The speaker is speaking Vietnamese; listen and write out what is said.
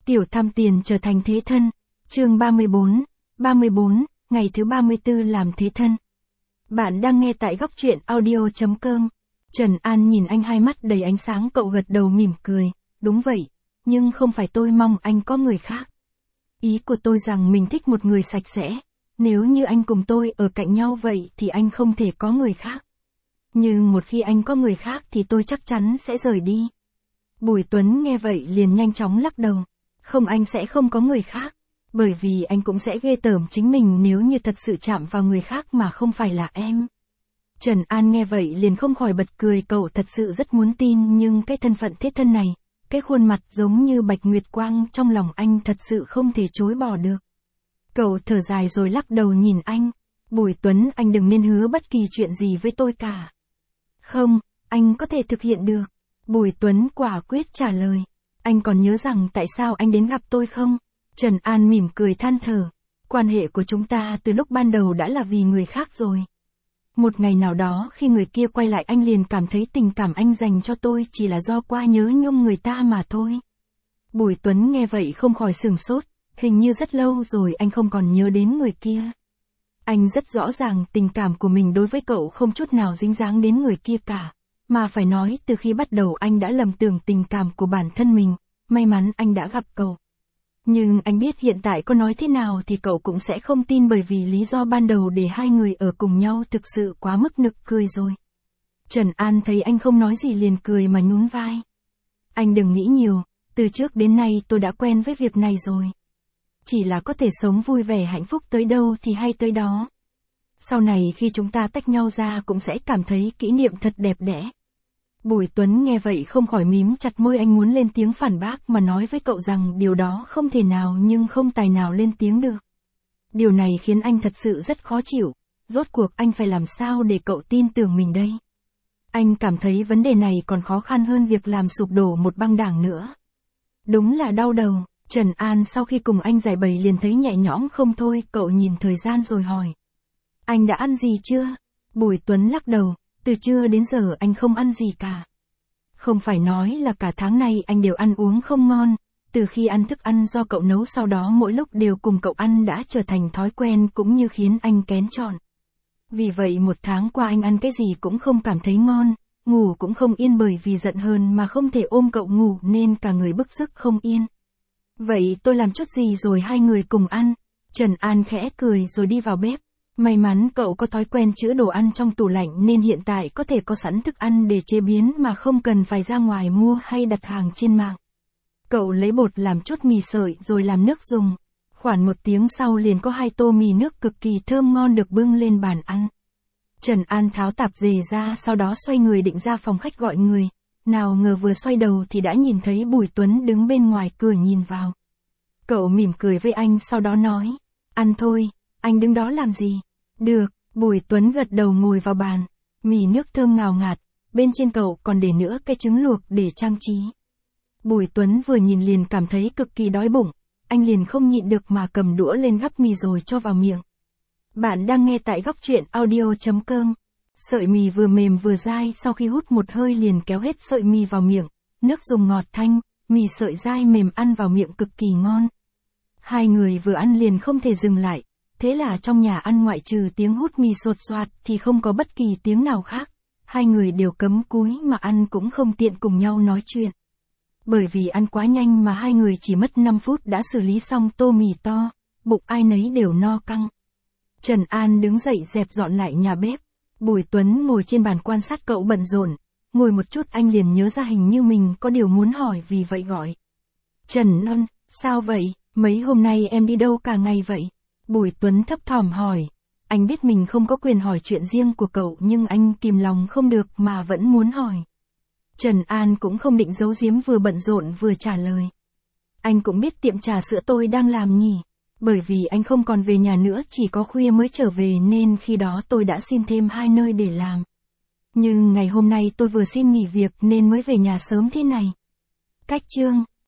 Tiểu tham tiền trở thành thế thân. Chương 34, ngày thứ 34 làm thế thân. Bạn đang nghe tại góc truyện audio.com. Trần An nhìn anh hai mắt đầy ánh sáng, cậu gật đầu mỉm cười. Đúng vậy, nhưng không phải tôi mong anh có người khác. Ý của tôi rằng mình thích một người sạch sẽ. Nếu như anh cùng tôi ở cạnh nhau vậy thì anh không thể có người khác. Nhưng một khi anh có người khác thì tôi chắc chắn sẽ rời đi. Bùi Tuấn nghe vậy liền nhanh chóng lắc đầu. Không, anh sẽ không có người khác. Bởi vì anh cũng sẽ ghê tởm chính mình nếu như thật sự chạm vào người khác mà không phải là em. Trần An nghe vậy liền không khỏi bật cười, cậu thật sự rất muốn tin, nhưng cái thân phận thế thân này, cái khuôn mặt giống như bạch nguyệt quang trong lòng anh thật sự không thể chối bỏ được. Cậu thở dài rồi lắc đầu nhìn anh. Bùi Tuấn, anh đừng nên hứa bất kỳ chuyện gì với tôi cả. Không, anh có thể thực hiện được. Bùi Tuấn quả quyết trả lời. Anh còn nhớ rằng tại sao anh đến gặp tôi không? Trần An mỉm cười than thở. Quan hệ của chúng ta từ lúc ban đầu đã là vì người khác rồi. Một ngày nào đó khi người kia quay lại anh liền cảm thấy tình cảm anh dành cho tôi chỉ là do qua nhớ nhung người ta mà thôi. Bùi Tuấn nghe vậy không khỏi sửng sốt. Hình như rất lâu rồi anh không còn nhớ đến người kia. Anh rất rõ ràng tình cảm của mình đối với cậu không chút nào dính dáng đến người kia cả. Mà phải nói từ khi bắt đầu anh đã lầm tưởng tình cảm của bản thân mình. May mắn anh đã gặp cậu. Nhưng anh biết hiện tại có nói thế nào thì cậu cũng sẽ không tin, bởi vì lý do ban đầu để hai người ở cùng nhau thực sự quá mức nực cười rồi. Trần An thấy anh không nói gì liền cười mà nhún vai. Anh đừng nghĩ nhiều, từ trước đến nay tôi đã quen với việc này rồi. Chỉ là có thể sống vui vẻ hạnh phúc tới đâu thì hay tới đó. Sau này khi chúng ta tách nhau ra cũng sẽ cảm thấy kỷ niệm thật đẹp đẽ. Bùi Tuấn nghe vậy không khỏi mím chặt môi, anh muốn lên tiếng phản bác mà nói với cậu rằng điều đó không thể nào, nhưng không tài nào lên tiếng được. Điều này khiến anh thật sự rất khó chịu. Rốt cuộc anh phải làm sao để cậu tin tưởng mình đây? Anh cảm thấy vấn đề này còn khó khăn hơn việc làm sụp đổ một băng đảng nữa. Đúng là đau đầu. Trần An sau khi cùng anh giải bày liền thấy nhẹ nhõm không thôi, cậu nhìn thời gian rồi hỏi. Anh đã ăn gì chưa? Bùi Tuấn lắc đầu, từ trưa đến giờ anh không ăn gì cả. Không phải nói là cả tháng nay anh đều ăn uống không ngon, từ khi ăn thức ăn do cậu nấu sau đó mỗi lúc đều cùng cậu ăn đã trở thành thói quen cũng như khiến anh kén chọn. Vì vậy một tháng qua anh ăn cái gì cũng không cảm thấy ngon, ngủ cũng không yên, bởi vì giận hờn mà không thể ôm cậu ngủ nên cả người bức rứt không yên. Vậy tôi làm chút gì rồi hai người cùng ăn? Trần An khẽ cười rồi đi vào bếp. May mắn cậu có thói quen chứa đồ ăn trong tủ lạnh nên hiện tại có thể có sẵn thức ăn để chế biến mà không cần phải ra ngoài mua hay đặt hàng trên mạng. Cậu lấy bột làm chút mì sợi rồi làm nước dùng. Khoảng 1 tiếng sau liền có 2 tô mì nước cực kỳ thơm ngon được bưng lên bàn ăn. Trần An tháo tạp dề ra, sau đó xoay người định ra phòng khách gọi người. Nào ngờ vừa xoay đầu thì đã nhìn thấy Bùi Tuấn đứng bên ngoài cửa nhìn vào. Cậu mỉm cười với anh sau đó nói. Ăn thôi, anh đứng đó làm gì? Được, Bùi Tuấn gật đầu ngồi vào bàn. Mì nước thơm ngào ngạt, bên trên cậu còn để nữa cái trứng luộc để trang trí. Bùi Tuấn vừa nhìn liền cảm thấy cực kỳ đói bụng. Anh liền không nhịn được mà cầm đũa lên gắp mì rồi cho vào miệng. Bạn đang nghe tại góc truyện audio.com. Sợi mì vừa mềm vừa dai, sau khi hút một hơi liền kéo hết sợi mì vào miệng. Nước dùng ngọt thanh, mì sợi dai mềm ăn vào miệng cực kỳ ngon. Hai người vừa ăn liền không thể dừng lại. Thế là trong nhà ăn ngoại trừ tiếng hút mì sột soạt thì không có bất kỳ tiếng nào khác. Hai người đều cấm cúi mà ăn, cũng không tiện cùng nhau nói chuyện. Bởi vì ăn quá nhanh mà hai người chỉ mất 5 phút đã xử lý xong tô mì to, bụng ai nấy đều no căng. Trần An đứng dậy dẹp dọn lại nhà bếp. Bùi Tuấn ngồi trên bàn quan sát cậu bận rộn. Ngồi một chút anh liền nhớ ra hình như mình có điều muốn hỏi, vì vậy gọi. Trần An, sao vậy? Mấy hôm nay em đi đâu cả ngày vậy? Bùi Tuấn thấp thỏm hỏi. Anh biết mình không có quyền hỏi chuyện riêng của cậu nhưng anh kìm lòng không được mà vẫn muốn hỏi. Trần An cũng không định giấu giếm, vừa bận rộn vừa trả lời. Anh cũng biết tiệm trà sữa tôi đang làm nhỉ? Bởi vì anh không còn về nhà nữa, chỉ có khuya mới trở về nên khi đó tôi đã xin thêm 2 nơi để làm. Nhưng ngày hôm nay tôi vừa xin nghỉ việc nên mới về nhà sớm thế này. Cách chương